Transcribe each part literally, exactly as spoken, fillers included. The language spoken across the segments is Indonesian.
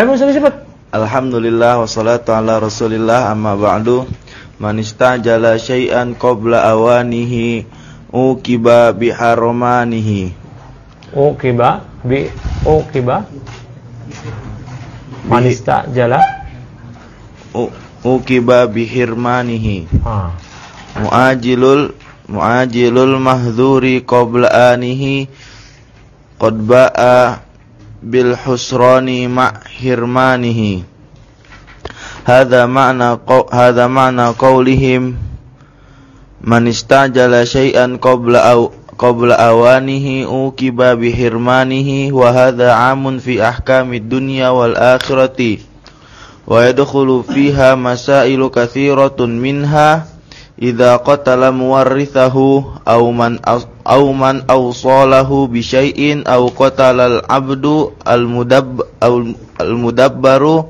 Ayo Ustaz cepat. Alhamdulillah wassalatu ala Rasulillah amma ba'du. Man istajala syai'an qabla awanihi uqiba biharmanihi. Uqiba bi uqiba Man istajala uqiba bihirmanihi. Ah. Muajilul muajilul mahdhuri qabla anihi qad ba'a bil husrani ma' hirmanihi. Hadza ma'na hadza ma'na qaulihim man istajala syai'an qabla aw qabla awanihi uqiba bihirmanihi wa hadza 'amun fi ahkamid dunya wal akhirati wa yadkhulu fiha masailu katsiratun minha idza qatala muwarrithahu aw man aw man awsalahu bi syai'in aw qatala al-'abdu al-mudabb al-mudabbaru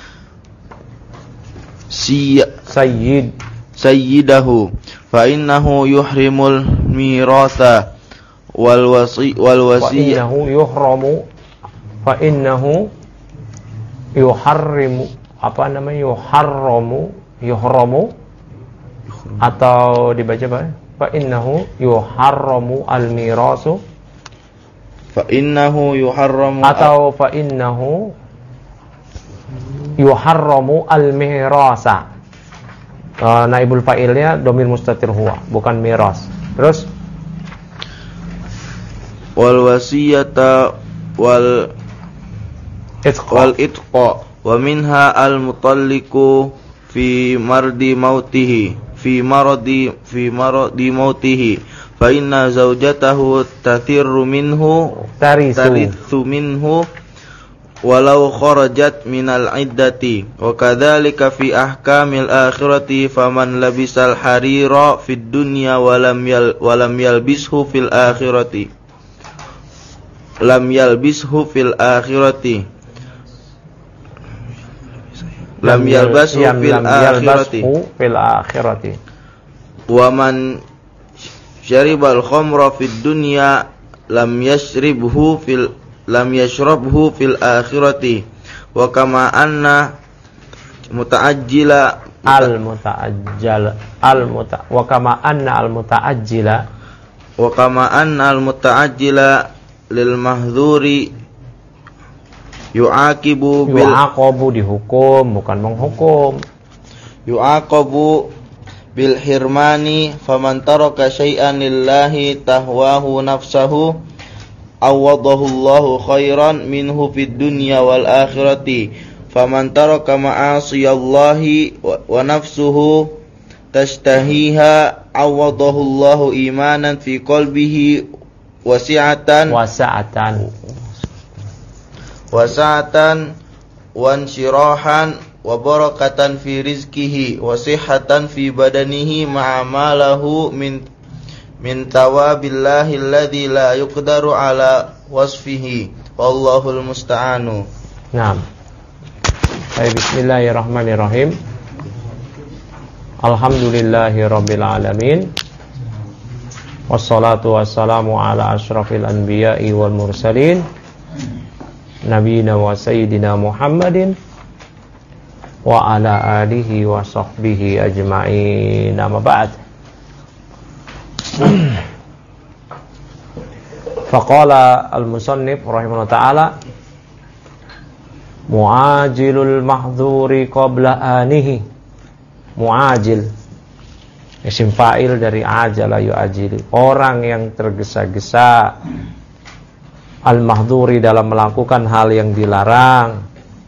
sayyid sayyidahu fa innahu yuhrimul miratha wal wasi wal wasi fa innahu yuhramu fa innahu yuharrimu apa namanya yuharramu yuhramu atau dibaca apa? Fa innahu yuharramu al-mirasu. Fa innahu yuharramu atau fa innahu yuharramu al-mirasa. Uh, naibul fa'ilnya dhamir mustatir huwa, bukan miras. Terus wal wasiyata wal itqa wal itqa wa minha al-mutalliqu fi mardi mautihi fi maradi fi maradi mautihi fa inna zawjatahu tathirru minhu tarithu minhu walau kharajat minal iddati wa kadzalika fi ahkamil akhirati faman labisal harira fid dunya walam yal walam yalbishu fil akhirati lam yalbishu fil akhirati lam yalbasu fil akhirati fil akhirati wa man syaribal khamra fid dunya lam yashribhu fil lam yashrabhu fil akhirati wa kama anna mutaajjila al mutaajjal al muta wa kama anna al mutaajjila wa kama anna al mutaajjila lil mahdhuri yu'aqibu bil yu'aqabu dihukum bukan menghukum yu'aqabu bil hirmani faman taraka syai'an lillahi tahwahu nafsahu awadahu Allahu khairan minhu fid dunya wal akhirati faman taraka ma'asiyallahi wa, wa nafsuhu tashtahiha awadahu Allahu imanan fi qalbihi wasi'atan wasa'atan wasa'atan wansyirahan wa barakatan fi rizqihi wa sihhatan fi badanihi ma'a ma lahu min min tawabillahi alladhi la yuqdaru ala wasfihi wallahul musta'anu. Naam. Baik, bismillahirrahmanirrahim. Alhamdulillahirabbil alamin. Wassalatu wassalamu ala asyrafil anbiya'i wal mursalin. Nabiyina wa sayyidina Muhammadin wa ala alihi wa sahbihi ajma'in. Amma ba'd. Faqala al-musannif rahimahullah ta'ala mu'ajilul mahdhuri qabla anihi. Mu'ajil isim fa'il dari ajala yu'ajili, orang yang tergesa-gesa al-mahdhuri dalam melakukan hal yang dilarang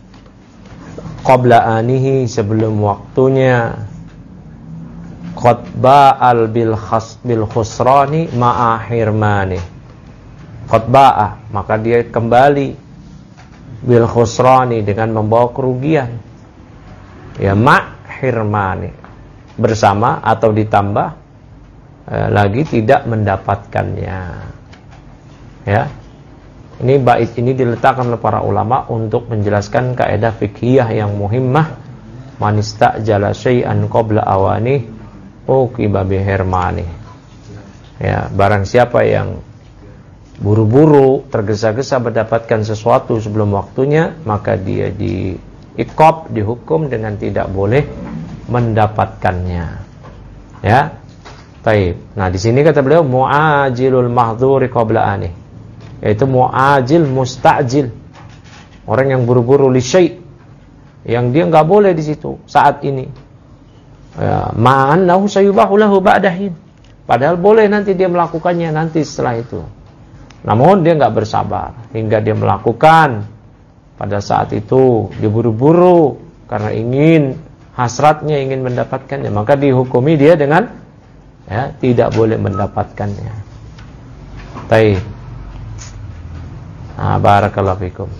qabla anihi sebelum waktunya qad ba'al bil khas bil khusrani ma'a hirmani qad ba'a maka dia kembali bil khusrani dengan membawa kerugian ya ma' hirmani bersama atau ditambah eh, lagi tidak mendapatkannya ya. Ini bait ini diletakkan oleh para ulama untuk menjelaskan kaidah fiqhiyah yang muhimmah. Man istajala syai'an qabla awani uqiba bihirmani. Ya, barang siapa yang buru-buru, tergesa-gesa mendapatkan sesuatu sebelum waktunya, maka dia diiqab, dihukum dengan tidak boleh mendapatkannya. Ya. Baik. Nah, di sini kata beliau mu'ajilul mahdhuri qabla anih. Yaitu mu'ajil musta'jil. Orang yang buru-buru li syai', yang dia enggak boleh di situ saat ini. Ya, ma'annahu sayubahu lahu ba'dahin. Padahal boleh nanti dia melakukannya nanti setelah itu. Namun dia enggak bersabar hingga dia melakukan pada saat itu, dia buru-buru karena ingin hasratnya, ingin mendapatkannya, maka dihukumi dia dengan ya, tidak boleh mendapatkannya. Baik. Nah, barakallahu fikum.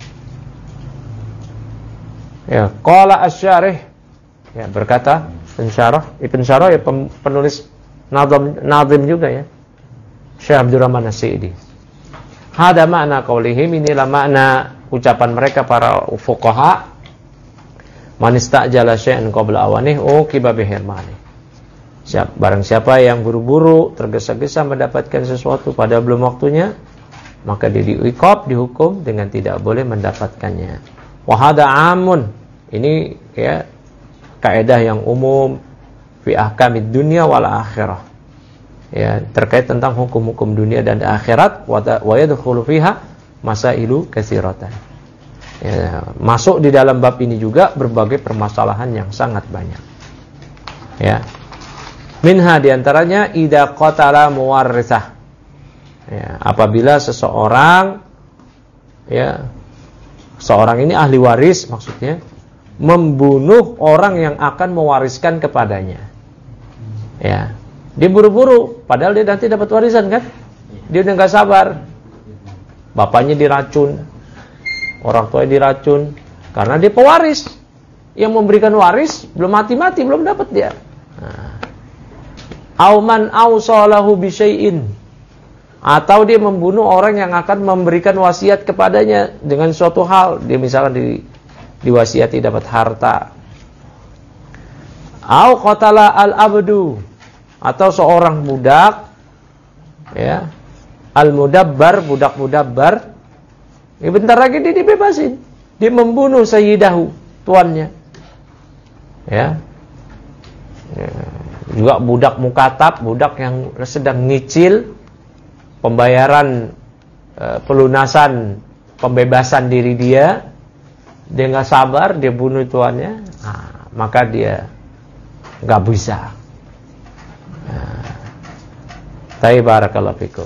Ya, qala asy-syarih, ya, berkata pensyarah, Ibn Syarah ya, penulis nazam nazim juga ya, Syekh Abdurrahman As-Sa'idi. Hada makna qaulihim, inilah makna ucapan mereka para fuqaha, man istajala syai'an qabla awanih uqiba bihirmani. Siap, barang siapa yang buru-buru, tergesa-gesa mendapatkan sesuatu pada belum waktunya, maka dia diiqab, dihukum dengan tidak boleh mendapatkannya. Wa hada amun, ini ya kaidah yang umum fi ahkamid dunya wal akhirah. Ya, terkait tentang hukum-hukum dunia dan akhirat, wa yadkhulu fiha masailu katsiratan. Ya, masuk di dalam bab ini juga berbagai permasalahan yang sangat banyak. Ya. Minha diantaranya idza qatala muwarritsah. Ya, apabila seseorang ya seorang ini ahli waris maksudnya membunuh orang yang akan mewariskan kepadanya. Ya. Dia buru-buru padahal dia nanti dapat warisan kan? Dia udah enggak sabar. Bapaknya diracun. Orang tuanya diracun karena dia pewaris. Yang memberikan waris belum mati-mati, belum dapat dia. Nah. Auman ausalahu bisyai'in, atau dia membunuh orang yang akan memberikan wasiat kepadanya dengan suatu hal. Dia misalkan di, diwasiati dapat harta. Au qatala al-abdu, atau seorang budak ya, al-mudabbar, budak mudabbar. Ya, bentar lagi dia dibebasin. Dia membunuh sayyidahu, tuannya. Ya. Ya. Juga budak mukatab, budak yang sedang nyicil pembayaran e, pelunasan pembebasan diri dia. Dia enggak sabar, dia bunuh tuannya. Nah, maka dia enggak bisa. Nah. Ta'i barakallahu fikum.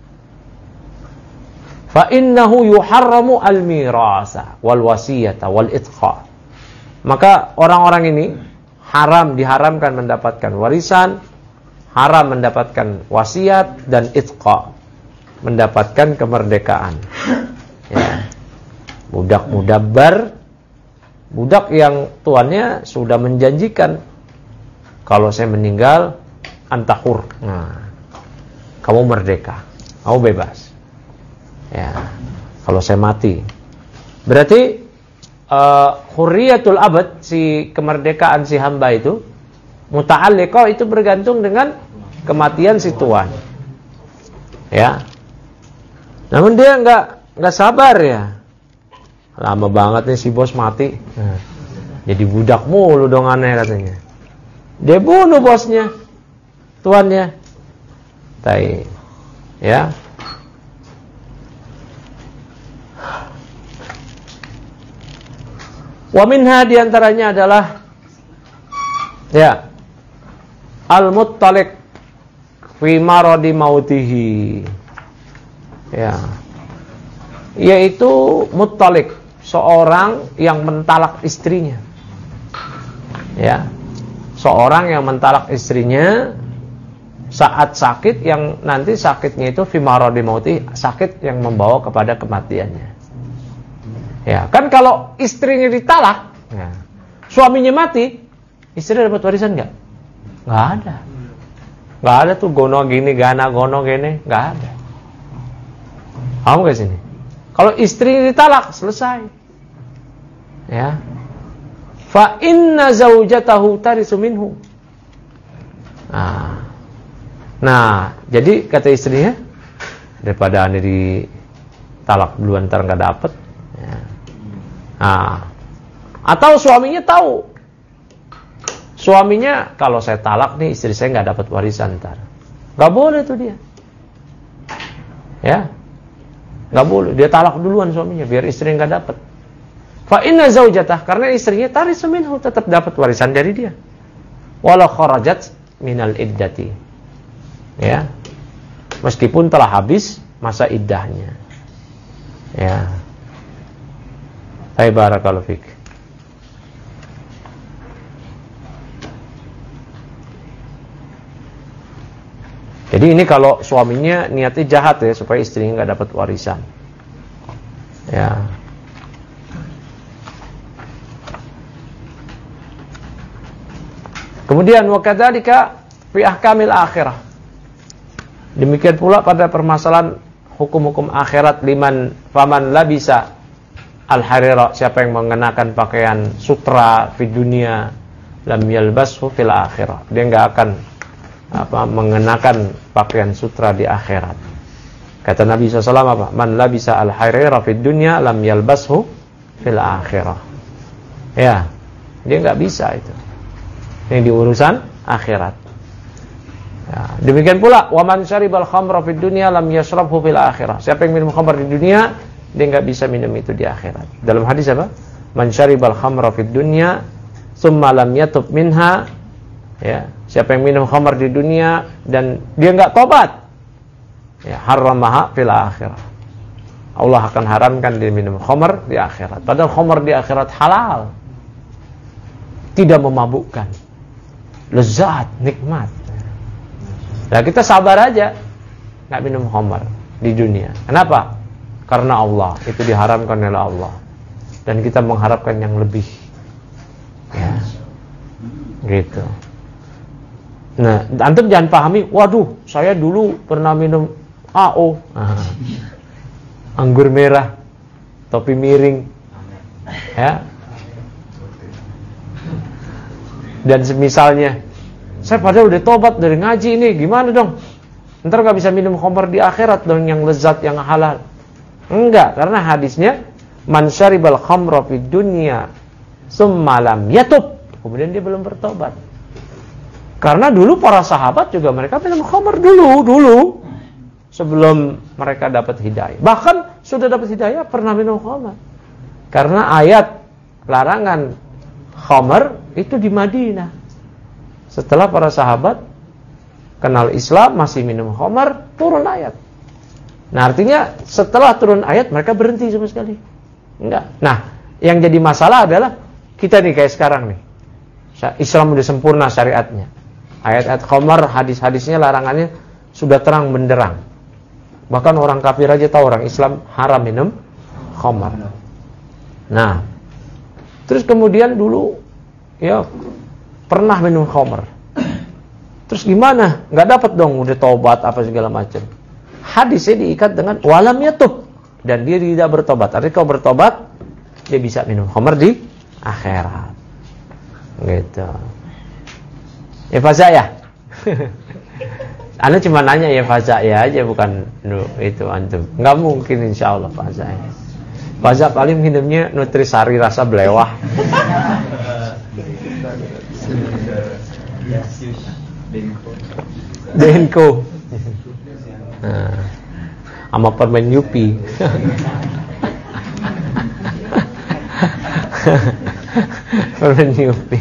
Fa innahu yuharramu al-mirasa wal wasiyata wal itqa. Maka orang-orang ini haram, diharamkan mendapatkan warisan, haram mendapatkan wasiat, dan itqa, mendapatkan kemerdekaan. Ya. Budak mudabbar, budak yang tuannya sudah menjanjikan, kalau saya meninggal antahur, nah, kamu merdeka, kamu bebas. Ya, kalau saya mati, berarti Uh, hurriyatul abad, si kemerdekaan si hamba itu muta'alliqah, itu bergantung dengan kematian si tuan. Ya. Namun dia enggak enggak sabar ya. Lama banget nih si bos mati. Nah, jadi budak mulu dong aneh katanya. Dia bunuh bosnya, tuannya. Tai. Ya. Wa minha diantaranya adalah ya al-muttaliq fi maradi mautihi, ya, yaitu muttaliq, seorang yang mentalak istrinya, ya, seorang yang mentalak istrinya saat sakit, yang nanti sakitnya itu fi maradi mautihi, sakit yang membawa kepada kematiannya. Ya, kan kalau istrinya ditalak, ya, suaminya mati, istri dapat warisan enggak? Enggak ada. Enggak ada tuh gono gini, gana gono gini, enggak ada. Paham enggak sini? Kalau istri ditalak, selesai. Ya. Fa inna zaujatahu tarisu minhu. Nah. Nah, jadi kata istrinya, daripada anda di talak duluan ntar nggak dapet. Ya. Nah, atau suaminya tahu, suaminya kalau saya talak nih istri saya nggak dapat warisan ntar, nggak boleh tuh dia, ya, nggak boleh dia talak duluan suaminya biar istrinya nggak dapat. Fa inna zaujatah, karena istrinya tarisu minhu, tetap dapat warisan dari dia. Walau kharajat minal iddati, ya, meskipun telah habis masa iddahnya. Ya. Hai barakallahu fik. Jadi ini kalau suaminya niatnya jahat ya, supaya istrinya nggak dapat warisan. Ya. Kemudian wa kadzalika fi ahkamil akhirah. Demikian pula pada permasalahan hukum-hukum akhirat, liman faman labisa al-harira, siapa yang mengenakan pakaian sutra di dunia, lam yalbashu fil akhirah, dia enggak akan apa mengenakan pakaian sutra di akhirat. Kata Nabi sallallahu alaihi wasallam apa? Man labisa al-harira fid dunya lam yalbashu fil akhirah. Ya, dia enggak bisa itu. Yang di urusan akhirat. Ya, demikian pula wa man syaribal khamra fid dunya lam yashrabhu fil akhirah. Siapa yang minum khamr di dunia, dia enggak bisa minum itu di akhirat. Dalam hadis apa? Man syaribal khamra fid dunya tsumma lam yatub minha. Ya, siapa yang minum khamr di dunia dan dia enggak tobat, ya, haramaha fil akhirah. Allah akan haramkan dia minum khamr di akhirat. Padahal khamr di akhirat halal. Tidak memabukkan. Lezat, nikmat. Nah, kita sabar aja nggak minum khamr di dunia. Kenapa? Karena Allah, itu diharamkan oleh Allah. Dan kita mengharapkan yang lebih. Ya. Gitu. Nah, antum jangan pahami, waduh, saya dulu pernah minum A O. Nah, anggur merah, topi miring. Ya. Dan semisalnya, saya padahal udah tobat dari ngaji ini, gimana dong? Ntar gak bisa minum khamr di akhirat dong, yang lezat, yang halal. Enggak, karena hadisnya man syaribal khamra fid dunya tsumma lam yatub, kemudian dia belum bertobat. Karena dulu para sahabat juga mereka minum khamr dulu, dulu sebelum mereka dapat hidayah. Bahkan sudah dapat hidayah pernah minum khamr. Karena ayat larangan khamr itu di Madinah. Setelah para sahabat kenal Islam, masih minum khamr, turun ayat. Nah, artinya setelah turun ayat mereka berhenti sama sekali. Enggak. Nah, yang jadi masalah adalah kita nih kayak sekarang nih. Islam udah sempurna syariatnya. Ayat-ayat khamr, hadis-hadisnya, larangannya sudah terang benderang. Bahkan orang kafir aja tahu orang Islam haram minum khamr. Nah, terus kemudian dulu ya pernah minum khamr. Terus gimana? Enggak dapat dong, udah taubat apa segala macam. Hadisnya diikat dengan walam yatub, dan dia tidak bertobat. Artinya kalau bertobat dia bisa minum khamr di akhirat. Gitu. Ya faza ya. Anda cuma nanya ya faza ya aja, bukan no, itu antum. Enggak mungkin insyaallah faza ya. Faza paling minumnya nutrisari rasa belewah. Denko. Denko. Nah, sama permen Yupi. Permen Yupi.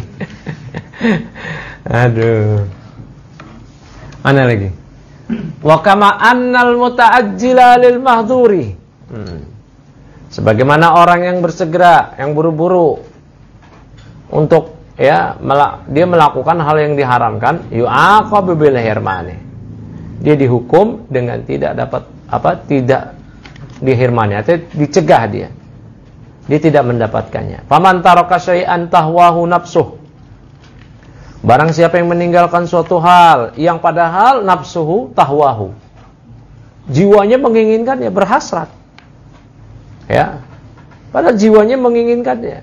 Aduh. Mana lagi? Wa kama annal muta'ajjila lil mahdhuri. Hmm. Sebagaimana orang yang bersegera, yang buru-buru untuk ya dia melakukan hal yang diharamkan, yu'aqabu bil hirmani. Dia dihukum dengan tidak dapat apa? Tidak dihirmani, atau dicegah dia. Dia tidak mendapatkannya. Faman taraka syai'an tahwahu nafsuh. Barang siapa yang meninggalkan suatu hal yang padahal nafsuhu tahwahu, jiwanya menginginkannya, berhasrat. Ya. Padahal jiwanya menginginkannya.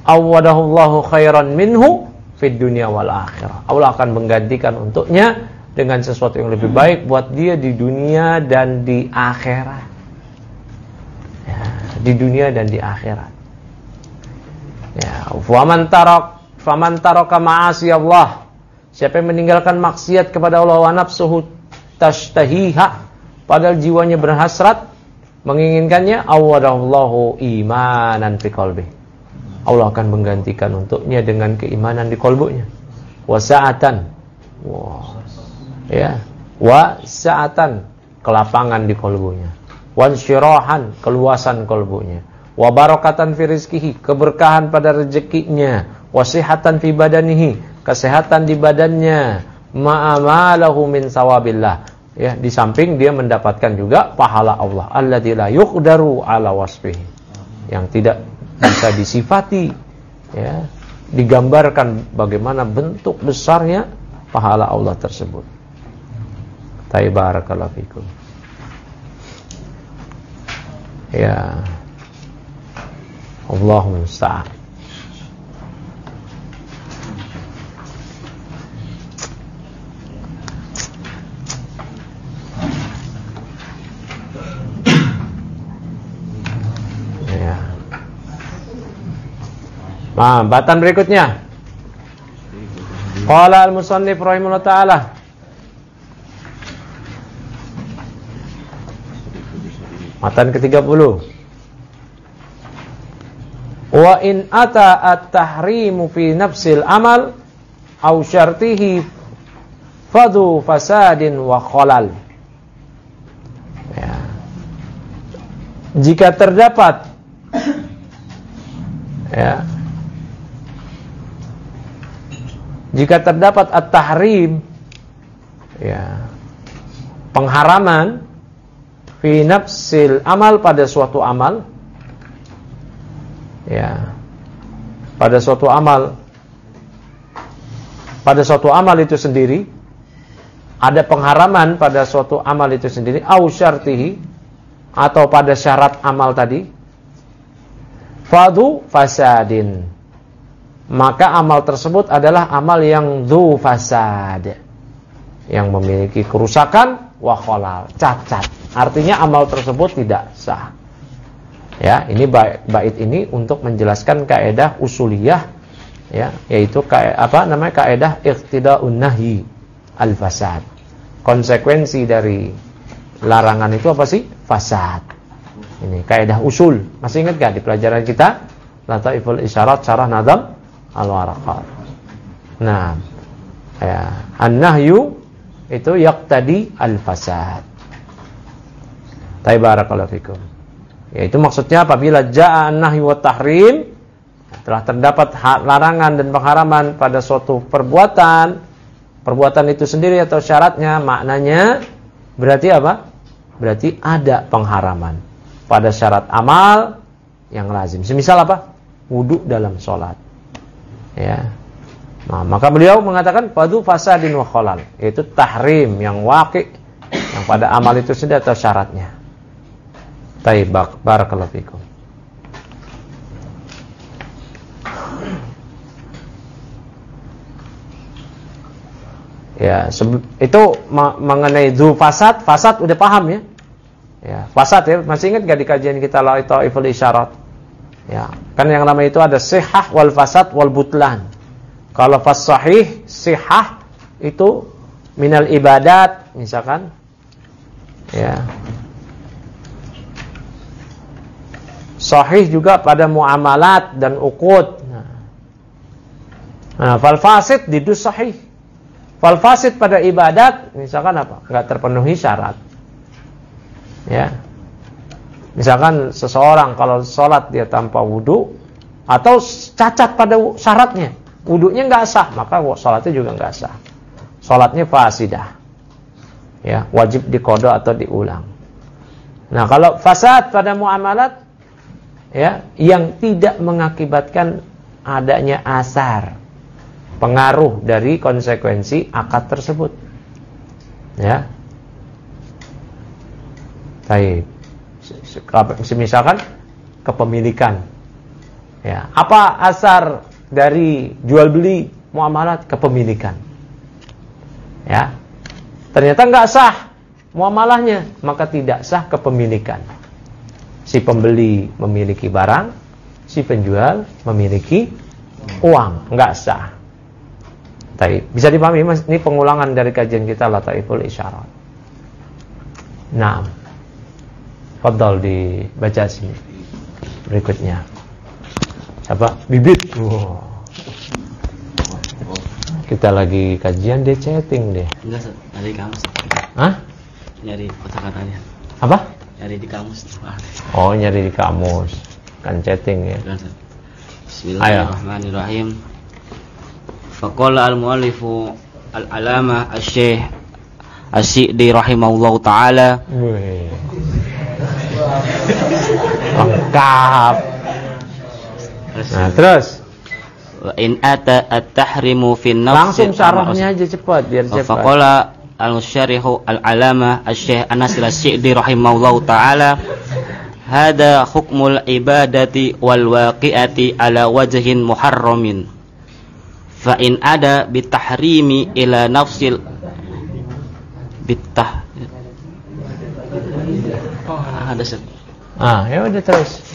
Awadahullahu khairan minhu fid dunya wal akhirah. Allah akan menggantikan untuknya dengan sesuatu yang lebih baik buat dia di dunia dan di akhirat. Ya, di dunia dan di akhirat. Ya, faman tarak faman taraka ma'asi Allah. Siapa yang meninggalkan maksiat kepada Allah wa nafsuhu tashtahiha, padahal jiwanya berhasrat menginginkannya, awadallahu imanan fi qalbi. Allah akan menggantikan untuknya dengan keimanan di kalbunya. Wa sa'atan. Wow. Ya, wa sa'atan, kelapangan di kalbunya. Wan syirahan, keluasan kalbunya. Wa barakatan fi rizkihi, keberkahan pada rezekinya. Wa sihatan fi badanihi, kesehatan di badannya. Ma'amalahu min sawabillah. Ya, di samping dia mendapatkan juga pahala Allah. Alladzi la yuqdaru ala wasfihi, yang tidak bisa disifati, ya, digambarkan bagaimana bentuk besarnya pahala Allah tersebut. Barakallahu fikum. Ya, Allahumma musta'an. Ya. Nah, batan berikutnya. Qala al-musannif rahimahullah ta'ala, matan ke tiga puluh. Wa in ata at-tahrimu fi nafsil amal aw syartihi fadu fasadin wa khalal. Ya. Jika terdapat ya, jika terdapat at-tahrim, ya, pengharaman fi nafsil amal, pada suatu amal, ya, pada suatu amal, pada suatu amal itu sendiri, ada pengharaman pada suatu amal itu sendiri, au syartihi, atau pada syarat amal tadi, fadu fasadin, maka amal tersebut adalah amal yang dzu fasad, yang memiliki kerusakan, wa khalal, cacat. Artinya amal tersebut tidak sah. Ya, ini bait, bait ini untuk menjelaskan kaidah usuliyah, ya, yaitu kaedah apa namanya? Kaidah iqtida'un nahyi al-fasad. Konsekuensi dari larangan itu apa sih? Fasad. Ini kaidah usul. Masih ingat enggak di pelajaran kita? Lataiful Isyarat Syarah Nadam Al-Waraqat. Nah, ya, an-nahyu itu yaqtadi al-fasad. Barakallahu fikum. Yaitu maksudnya apabila jaa an-nahyu wa tahrim, telah terdapat larangan dan pengharaman pada suatu perbuatan, perbuatan itu sendiri atau syaratnya, maknanya berarti apa? Berarti ada pengharaman pada syarat amal yang lazim. Semisal apa? Wudu dalam sholat. Ya. Nah, maka beliau mengatakan fadu fasadin wa khalal, yaitu tahrim yang waqi', yang pada amal itu sendiri atau syaratnya. Taib, barakallahu fikum. Ya, itu mengenai dzu fasad, fasad udah paham ya? Ya, fasad ya, masih ingat enggak di kajian kita Lataiful Isyarat? Ya, kan yang namanya itu ada sihah wal fasad wal butlan. Kalau fas sahih, sihah itu minal ibadat misalkan. Ya. Sahih juga pada muamalat dan uqud. Nah, nah fal fasid didus sahih. Fal fasid pada ibadat misalkan apa? Enggak terpenuhi syarat. Ya. Misalkan seseorang kalau sholat dia tanpa wudu atau cacat pada syaratnya, wudunya enggak sah, maka sholatnya juga enggak sah. Sholatnya fasidah. Ya, wajib diqada atau diulang. Nah, kalau fasad pada muamalat, ya, yang tidak mengakibatkan adanya asar, pengaruh dari konsekuensi akad tersebut. Ya. Baik. Misalkan kepemilikan. Ya, apa asar dari jual beli muamalat? Kepemilikan. Ya. ternyata nggak sah muamalahnya, maka tidak sah kepemilikan. Si pembeli memiliki barang, si penjual memiliki uang, nggak sah. Taib. Bisa dipahami Mas, ini pengulangan dari kajian kita Lataiful Isyarat. Nah, fadhal dibaca sini berikutnya. Apa? Bibit. Wow. Kita lagi kajian, dia chatting deh. Enggak, nyari di kamus. Hah? Nyari kata-katanya. Apa? Nyari di kamus. Oh, nyari di kamus. Kan chatting ya. Bismillahirrahmanirrahim. Faqala al-muallifu al-alama asy-syekh Asy-Syi'di rahimahullahu taala. Wih. Lengkap. Nah, terus Wa in ata at-tahrimu fi an-nafs. langsung syarahnya aja cepat biar cepat. Faqala al-musyarrihu al-alama asy-syekh An-Nasir Asy-Syi'di rahimahullahu taala, hada hukmul ibadati wal waqi'ati ala wajhin muharramin. Fa in ada bitahrimi ila nafsil bitah. Oh, ada set. Ah, ya udah terus.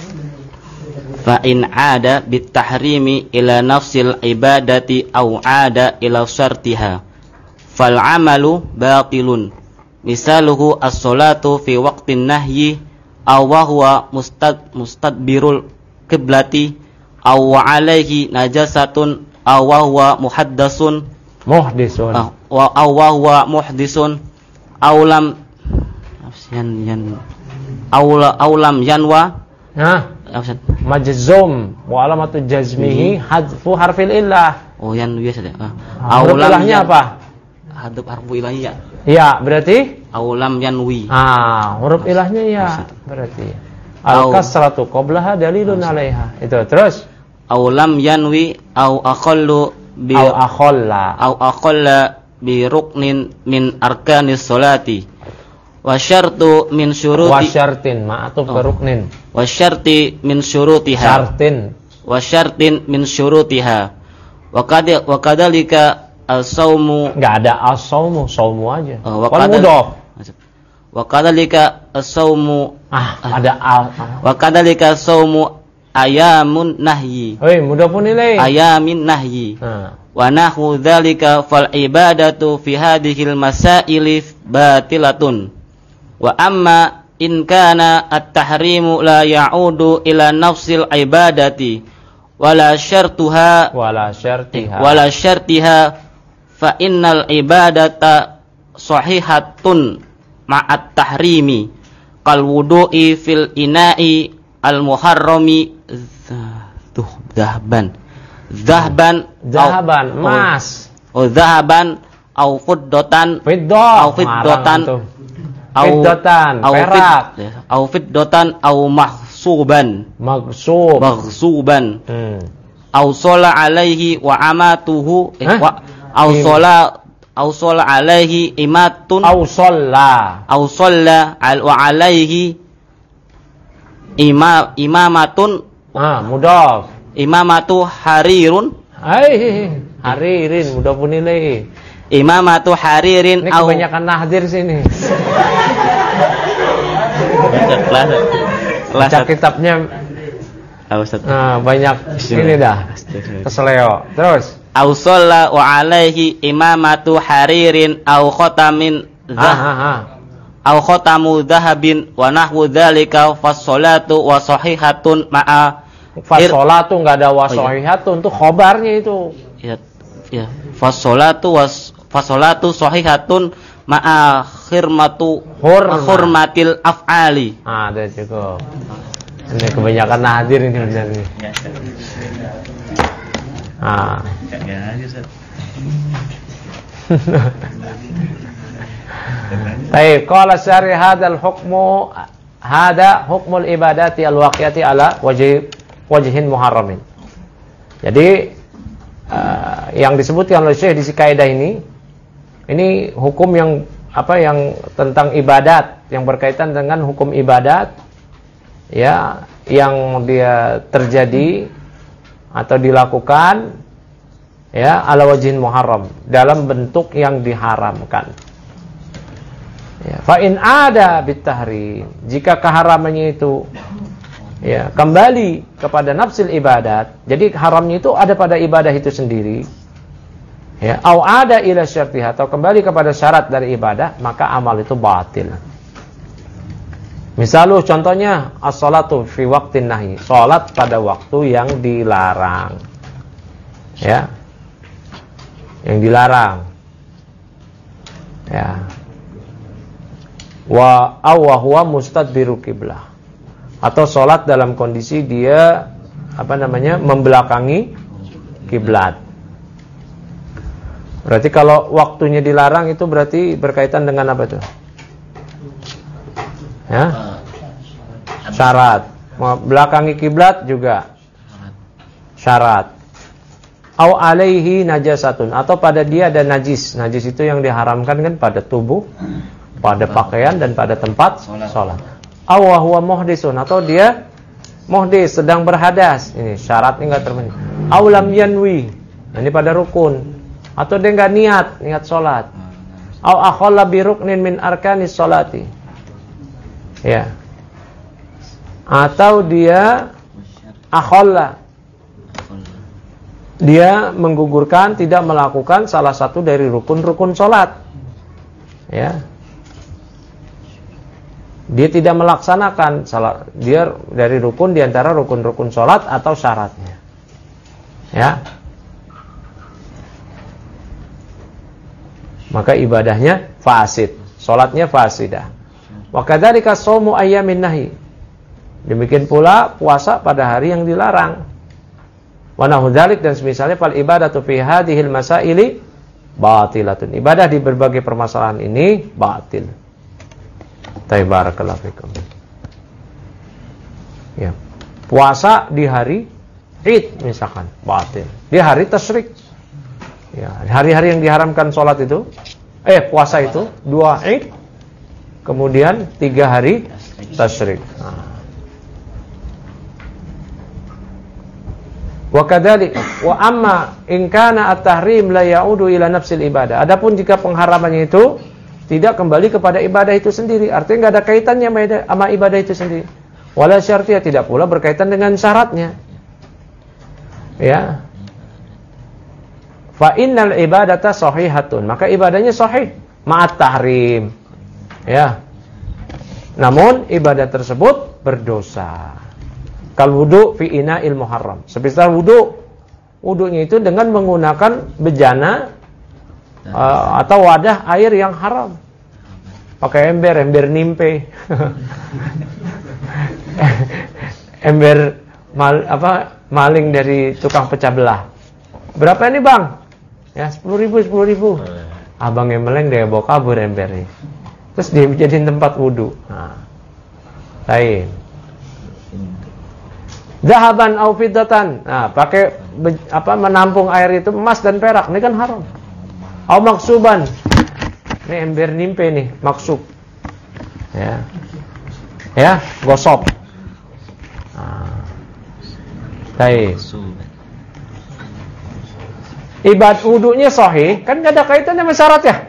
Fa in ada bitahrimi ila nafsil ibadati aw ada ila syartiha fal amalu batilun. Misaluhu as-salatu fi waqtin nahyi aw wa huwa mustad mustadbirul qiblati aw alaihi najasatun aw wa huwa muhaddasun Muhdisun. ah, wa aw wa huwa muhdisun aw lam yan yan aw aw lam yanwa. Nah, majzum wa alamatu jazmihi hadfu harfil illah. Oh, yang biasa deh. Ah. Huruf ilahnya apa? Hadap harfu ilahnya ya. Ya, berarti Aulam yanwi. ah, huruf ilahnya ya, berarti. Al-kasratu qablaha dalilun 'alaiha. Itu terus Aulam yanwi au aqallu bi au akhalla. au aqalla bi ruknin min arkanis salati. Wa syartu min syuruti Wa syartin ma'atuf Oh. ke ruknin. wa syarti min syurutiha. Syartin. Wa syartin min syurutiha. Wa kad wa kadzalika as-saumu. Enggak ada as-saumu, saumu aja. Oh, wa Wal kadal- mudhaf. Wa kadzalika as-saumu. Ah, ada al. Wa kadzalika as-saumu ayamun nahyi. Hei, mudhafun ilaih. Ayamin nahyi. Nah, Wa nahu dzalika fal ibadatu fi hadhil masaili batilatun. Wa amma in kana at-tahrimu la ya'udu ila nafsil ibadati wala syartuha wala syartiha. wala syartiha fa innal ibadata sahihatun ma'at tahrimi kal wudu'i fil ina'i al muharrami tuh dhahban dhahban Zahaban, emas. oh dhahaban au fiddotan Fiddah. au fiddotan Ngarang tuh. au Fiddotan, au fid- perak. au fiddotan au mahsuban Magsub. maghsuban Hmm. au shola alaihi wa amatuhu eh, Hah? wa au Im- shola au shola alaihi imatun Au sholla. au sholla al wa alaihi ima imamatun Ah, mudhaf. imamatu harirun Hai, haririn mudhafun ilaih. imamatu haririn Ini au kebanyakan nahdir sini. kelas kelas Baca kitabnya au Ustaz. nah, banyak ini dah. Keseleo. Terus. Au sholla wa alaihi imamatu haririn au khotamin Ah, zah ah, ah. au khotamu dhahabin wa nahwu dzalika fas-sholatu wa sahihatun ma'a Fasolatu enggak ada Oh, wasohihatun tuh khobarnya itu. ya ya fas-sholatu was fas-sholatu sahihatun ma'a khirmatu Hurma. hurmatil af'ali. Ah, ada cukup. Ini kebanyakan nahdir ini benar nih. Ah. Baik, qala syari hadzal hukmu hada hukmul ibadati al-waqi'ati ala wajhi wajhin muharramin. Jadi uh, yang disebutkan oleh Syekh di si kaidah ini ini hukum yang apa yang tentang ibadat yang berkaitan dengan hukum ibadat ya yang dia terjadi atau dilakukan ya ala wajhin muharram dalam bentuk yang diharamkan. Ya, fa in ada bitahrim, jika keharamannya itu ya kembali kepada nafsil ibadat, jadi haramnya itu ada pada ibadah itu sendiri. Ya, au ada ila syartiha, atau kembali kepada syarat dari ibadah, maka amal itu batil. Misalnya contohnya as-salatu fi waqtin nahi, salat pada waktu yang dilarang. Ya. Yang dilarang. Ya. Wa aw huwa mustadbiru qiblah, atau salat dalam kondisi dia apa namanya membelakangi kiblat. Berarti kalau waktunya dilarang itu berarti berkaitan dengan apa tuh? Ya? Syarat. Membelakangi kiblat juga syarat. Au alaihi najasatun, atau pada dia ada najis. Najis itu yang diharamkan kan pada tubuh, pada pakaian dan pada tempat sholat. Aw huwa muhdisun, atau dia muhdis, sedang berhadas. Ini syaratnya enggak terpenuhi. Aw lam yanwi, ini pada rukun. Atau dia enggak niat, niat sholat. Aw akhalla bi ruknin min arkanis sholati. Ya. Atau dia akhalla, dia menggugurkan, tidak melakukan salah satu dari rukun-rukun sholat. Ya. Dia tidak melaksanakan salah, dia dari rukun diantara rukun-rukun sholat atau syaratnya. Ya. Maka ibadahnya fasid, sholatnya fasidah. Wa kadzalika shaumu ayyamin nahi. Demikian pula puasa pada hari yang dilarang. Wa nahu dzalik, dan semisalnya fal ibadatu fi hadhil masaili batilatun. Ibadah di berbagai permasalahan ini batil. Barakallahu fikum. Ya. Puasa di hari Id misalkan batil. Di hari tasyrik. Ya, hari-hari yang diharamkan sholat itu, eh puasa itu dua Id, kemudian tiga hari tasyrik. Nah. Wa kadzalik wa amma in kana at-tahrim la ya'udu ila nafsil ibadah. Adapun jika pengharamannya itu tidak kembali kepada ibadah itu sendiri, artinya enggak ada kaitannya sama ibadah itu sendiri. Wala syartiyah, tidak pula berkaitan dengan syaratnya. Ya. Fa innal ibadata shahihatun, maka ibadahnya sahih ma'at tahrim. Ya. Namun ibadah tersebut berdosa. Kal wudu fi ina'il muharram. Semisal wudu, wudunya itu dengan menggunakan bejana uh, atau wadah air yang haram. Pakai ember, ember nimpe. Ember mal, apa maling dari tukang pecah belah. Berapa ini, Bang? Ya, sepuluh ribu, sepuluh ribu. Abangnya meleng, dia bawa kabur embernya. Terus dia jadiin tempat wudu. Nah. Lain. Dahaban au fiddatan. Nah, pakai apa menampung air itu emas dan perak, ini kan haram. Au maksuban. Ini ember nimpe nih, maksub. Ya. Ya, gosok. Nah. Baik. Ibadah wudunya sahih, kan enggak ada kaitannya sama syarat ya.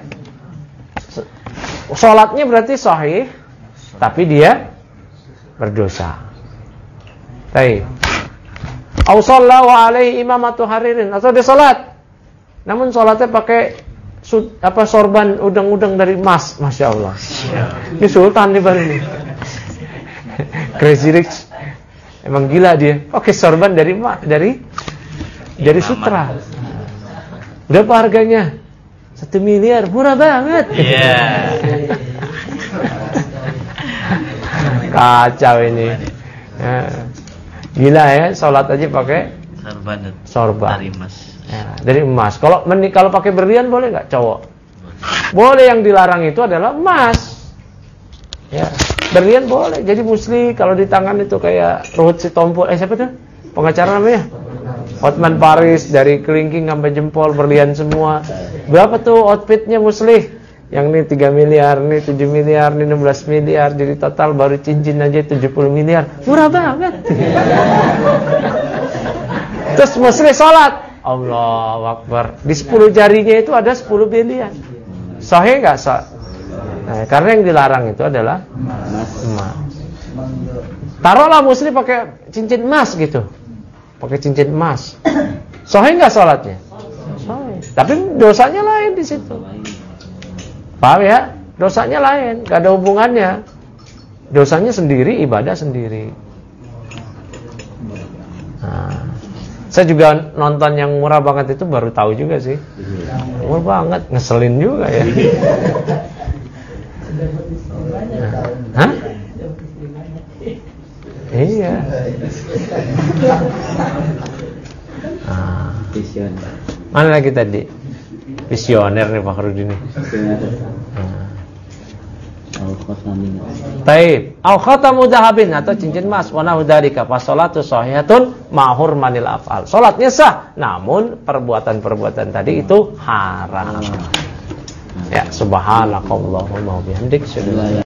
Salatnya berarti sahih, tapi dia berdosa. Baik. Au sallallahu alaihi imamatu haririn, atau dia salat. Namun salatnya pakai sud, apa sorban udang-udang dari emas, Masya Allah. Ini sultan nih baru ini. Crazy Rich. Emang gila dia. Pakai sorban dari dari dari sutra. Berapa harganya? Satu miliar, murah banget. Iya. Yeah. Kacau ini. Ya. Gila ya, sholat aja pakai sorban. Sorban dari emas. Ya, dari emas. Kalau kalau pakai berlian boleh nggak cowok? Boleh, yang dilarang itu adalah emas. Ya, berlian boleh. Jadi musli kalau di tangan itu kayak Ruhut Sitompul. Eh siapa tuh? Pengacara namanya? Hotman Paris, dari kelingking sampai jempol berlian semua. Berapa tuh outfitnya musli? Yang ini tiga miliar, ini tujuh miliar, ini enam belas miliar. Jadi total baru cincin aja tujuh puluh miliar. Murah banget. Terus musli sholat, Allahu Akbar. Di sepuluh jarinya itu ada sepuluh miliar. Sahih gak? Sah? Nah, karena yang dilarang itu adalah emas. Taruhlah muslim pakai cincin emas gitu, pakai cincin emas, sahih nggak sholatnya? Sahih. Tapi dosanya lain di situ. Paham ya? Dosanya lain, nggak ada hubungannya. Dosanya sendiri, ibadah sendiri. Nah, saya juga nonton yang murah banget itu baru tahu juga sih. Murah banget, ngeselin juga ya. Nah, hah? Iya. Ah. Mana lagi tadi? Visioner nih Pak Rudi nih. Taib. Au khatamu dahabin atau cincin emas wa nahu dzalika fa sholatu shahihatun ma hurmanil af'al. Salatnya sah, namun perbuatan-perbuatan tadi itu haram. Ya, subhanakallahumma wa bihamdik.